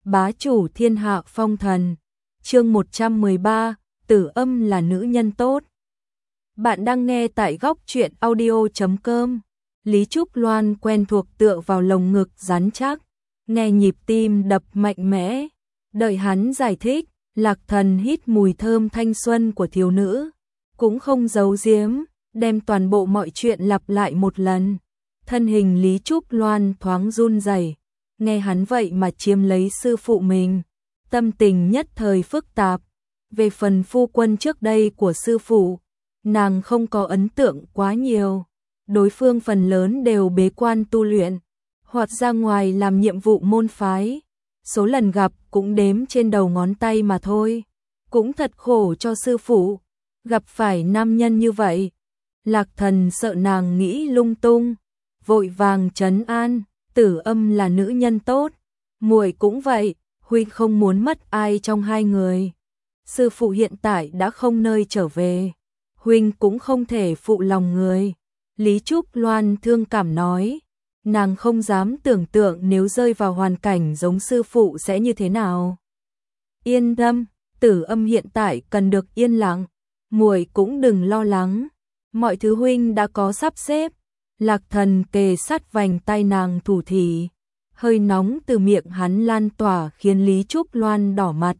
Bá chủ thiên hạ phong thần. Chương 113, Tử Âm là nữ nhân tốt. Bạn đang nghe tại góc truyện audio.com. Lý Trúc Loan quen thuộc tựa vào lồng ngực rắn chắc, nghe nhịp tim đập mạnh mẽ. Đợi hắn giải thích, Lạc Thần hít mùi thơm thanh xuân của thiếu nữ, cũng không giấu giếm, đem toàn bộ mọi chuyện lặp lại một lần. Thân hình Lý Trúc Loan thoáng run rẩy, nghe hắn vậy mà chiếm lấy sư phụ mình, tâm tình nhất thời phức tạp. Về phần phu quân trước đây của sư phụ, nàng không có ấn tượng quá nhiều, đối phương phần lớn đều bế quan tu luyện, hoặc ra ngoài làm nhiệm vụ môn phái, số lần gặp cũng đếm trên đầu ngón tay mà thôi. Cũng thật khổ cho sư phụ, gặp phải nam nhân như vậy. Lạc Thần sợ nàng nghĩ lung tung, vội vàng trấn an, Tử Âm là nữ nhân tốt, muội cũng vậy, huynh không muốn mất ai trong hai người. Sư phụ hiện tại đã không nơi trở về, huynh cũng không thể phụ lòng người. Lý Trúc Loan thương cảm nói, nàng không dám tưởng tượng nếu rơi vào hoàn cảnh giống sư phụ sẽ như thế nào. Yên tâm, Tử Âm hiện tại cần được yên lặng, muội cũng đừng lo lắng, mọi thứ huynh đã có sắp xếp. Lạc Thần kề sát vành tay nàng thủ thỉ, hơi nóng từ miệng hắn lan tỏa khiến Lý Trúc Loan đỏ mặt.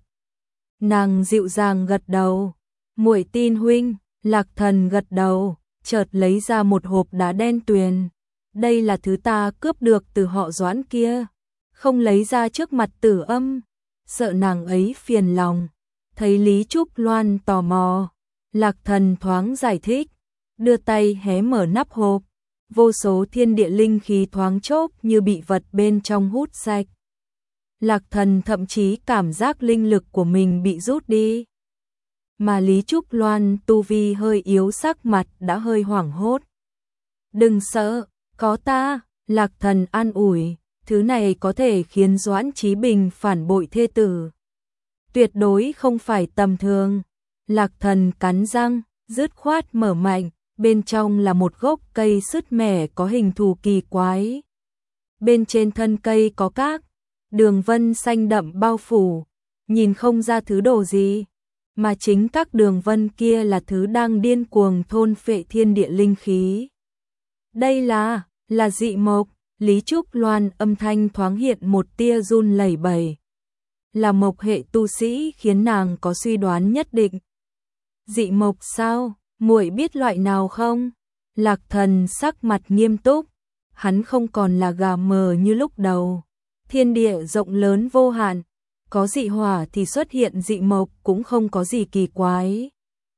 Nàng dịu dàng gật đầu, muội tin huynh. Lạc Thần gật đầu, chợt lấy ra một hộp đá đen tuyền. Đây là thứ ta cướp được từ họ Doãn kia, không lấy ra trước mặt Tử Âm, sợ nàng ấy phiền lòng. Thấy Lý Trúc Loan tò mò, Lạc Thần thoáng giải thích, đưa tay hé mở nắp hộp. Vô số thiên địa linh khí thoáng chốc như bị vật bên trong hút sạch. Lạc Thần thậm chí cảm giác linh lực của mình bị rút đi. Mà Lý Trúc Loan tu vi hơi yếu, sắc mặt đã hơi hoảng hốt. Đừng sợ, có ta. Lạc Thần an ủi, thứ này có thể khiến Doãn Chí Bình phản bội thê tử, tuyệt đối không phải tầm thường. Lạc Thần cắn răng, dứt khoát mở mạnh. Bên trong là một gốc cây sứt mẻ có hình thù kỳ quái. Bên trên thân cây có các đường vân xanh đậm bao phủ, nhìn không ra thứ đồ gì, mà chính các đường vân kia là thứ đang điên cuồng thôn phệ thiên địa linh khí. Đây là dị mộc. Lý Trúc Loan âm thanh thoáng hiện một tia run lẩy bẩy. Là mộc hệ tu sĩ khiến nàng có suy đoán nhất định. Dị mộc sao? Muội biết loại nào không? Lạc Thần sắc mặt nghiêm túc, hắn không còn là gà mờ như lúc đầu. Thiên địa rộng lớn vô hạn, có dị hỏa thì xuất hiện dị mộc cũng không có gì kỳ quái.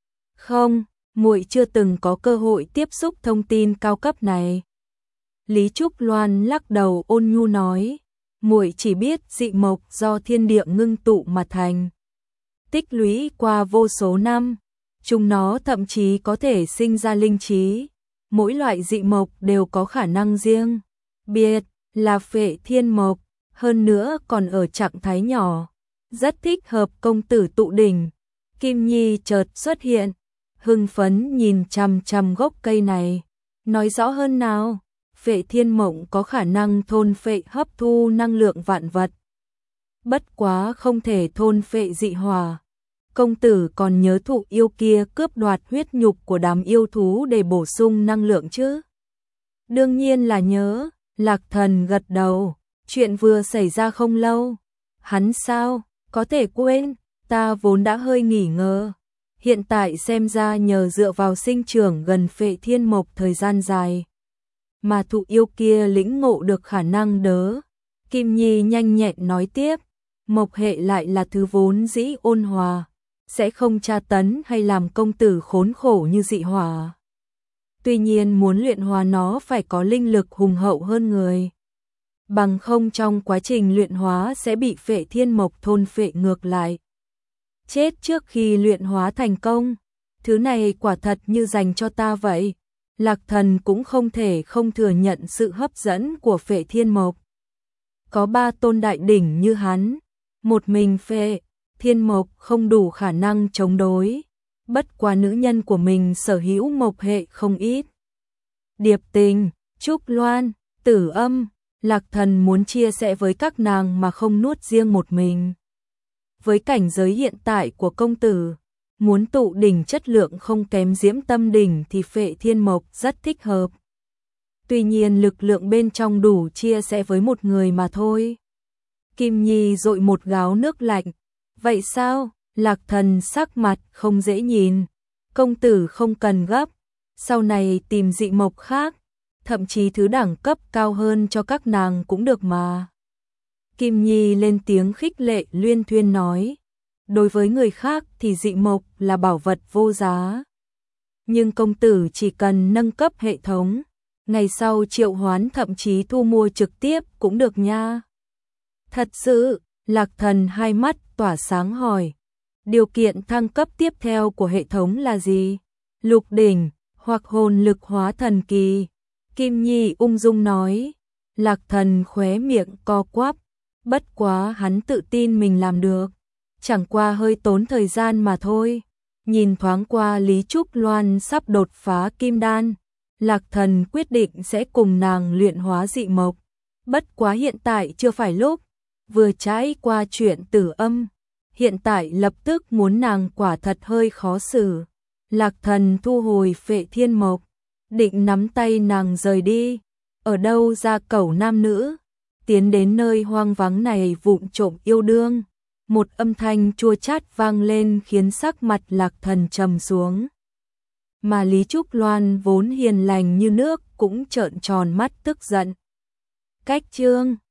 Không, muội chưa từng có cơ hội tiếp xúc thông tin cao cấp này. Lý Trúc Loan lắc đầu ôn nhu nói, muội chỉ biết dị mộc do thiên địa ngưng tụ mà thành, tích lũy qua vô số năm. Chúng nó thậm chí có thể sinh ra linh trí. Mỗi loại dị mộc đều có khả năng riêng biệt, là Phệ Thiên Mộc, hơn nữa còn ở trạng thái nhỏ, rất thích hợp công tử tụ đỉnh. Kim Nhi chợt xuất hiện, hưng phấn nhìn chằm chằm gốc cây này, nói rõ hơn nào. Phệ Thiên Mộc có khả năng thôn phệ hấp thu năng lượng vạn vật, bất quá không thể thôn phệ dị hỏa. Công tử còn nhớ thụ yêu kia cướp đoạt huyết nhục của đám yêu thú để bổ sung năng lượng chứ? Đương nhiên là nhớ. Lạc Thần gật đầu, chuyện vừa xảy ra không lâu. Hắn sao có thể quên? Ta vốn đã hơi nghỉ ngờ, hiện tại xem ra nhờ dựa vào sinh trưởng gần Phệ Thiên Mộc thời gian dài, mà thụ yêu kia lĩnh ngộ được khả năng đỡ. Kim Nhi nhanh nhẹn nói tiếp, mộc hệ lại là thứ vốn dĩ ôn hòa, sẽ không tra tấn hay làm công tử khốn khổ như dị hỏa. Tuy nhiên muốn luyện hóa nó phải có linh lực hùng hậu hơn người, bằng không trong quá trình luyện hóa sẽ bị Phệ Thiên Mộc thôn phệ ngược lại, chết trước khi luyện hóa thành công. Thứ này quả thật như dành cho ta vậy. Lạc Thần cũng không thể không thừa nhận sự hấp dẫn của Phệ Thiên Mộc. Có 3 tôn đại đỉnh như hắn, một mình Phệ Thiên Mộc không đủ khả năng chống đối. Bất quá nữ nhân của mình sở hữu mộc hệ không ít. Điệp Tình, Trúc Loan, Tử Âm, Lạc Thần muốn chia sẻ với các nàng mà không nuốt riêng một mình. Với cảnh giới hiện tại của công tử, muốn tụ đỉnh chất lượng không kém Diễm Tâm đỉnh thì Phệ Thiên Mộc rất thích hợp. Tuy nhiên lực lượng bên trong đủ chia sẻ với một người mà thôi. Kim Nhi dội một gáo nước lạnh. Vậy sao? Lạc Thần sắc mặt không dễ nhìn. Công tử không cần gấp. Sau này tìm dị mộc khác. Thậm chí thứ đẳng cấp cao hơn cho các nàng cũng được mà. Kim Nhi lên tiếng khích lệ luyên thuyên nói. Đối với người khác thì dị mộc là bảo vật vô giá. Nhưng công tử chỉ cần nâng cấp hệ thống. Ngày sau triệu hoán thậm chí thu mua trực tiếp cũng được nha. Thật sự, Lạc Thần hai mắt tỏa sáng hỏi. Điều kiện thăng cấp tiếp theo của hệ thống là gì? Lục đỉnh, hoặc hồn lực hóa thần kỳ. Kim Nhi ung dung nói. Lạc Thần khóe miệng co quắp. Bất quá hắn tự tin mình làm được. Chẳng qua hơi tốn thời gian mà thôi. Nhìn thoáng qua Lý Trúc Loan sắp đột phá kim đan. Lạc Thần quyết định sẽ cùng nàng luyện hóa dị mộc. Bất quá hiện tại chưa phải lúc. Vừa trải qua chuyện Tử Âm. Hiện tại lập tức muốn nàng quả thật hơi khó xử. Lạc Thần thu hồi Phệ Thiên Mộc. Định nắm tay nàng rời đi. Ở đâu ra cẩu nam nữ. Tiến đến nơi hoang vắng này vụng trộm yêu đương. Một âm thanh chua chát vang lên khiến sắc mặt Lạc Thần trầm xuống. Mà Lý Trúc Loan vốn hiền lành như nước cũng trợn tròn mắt tức giận. Cách chương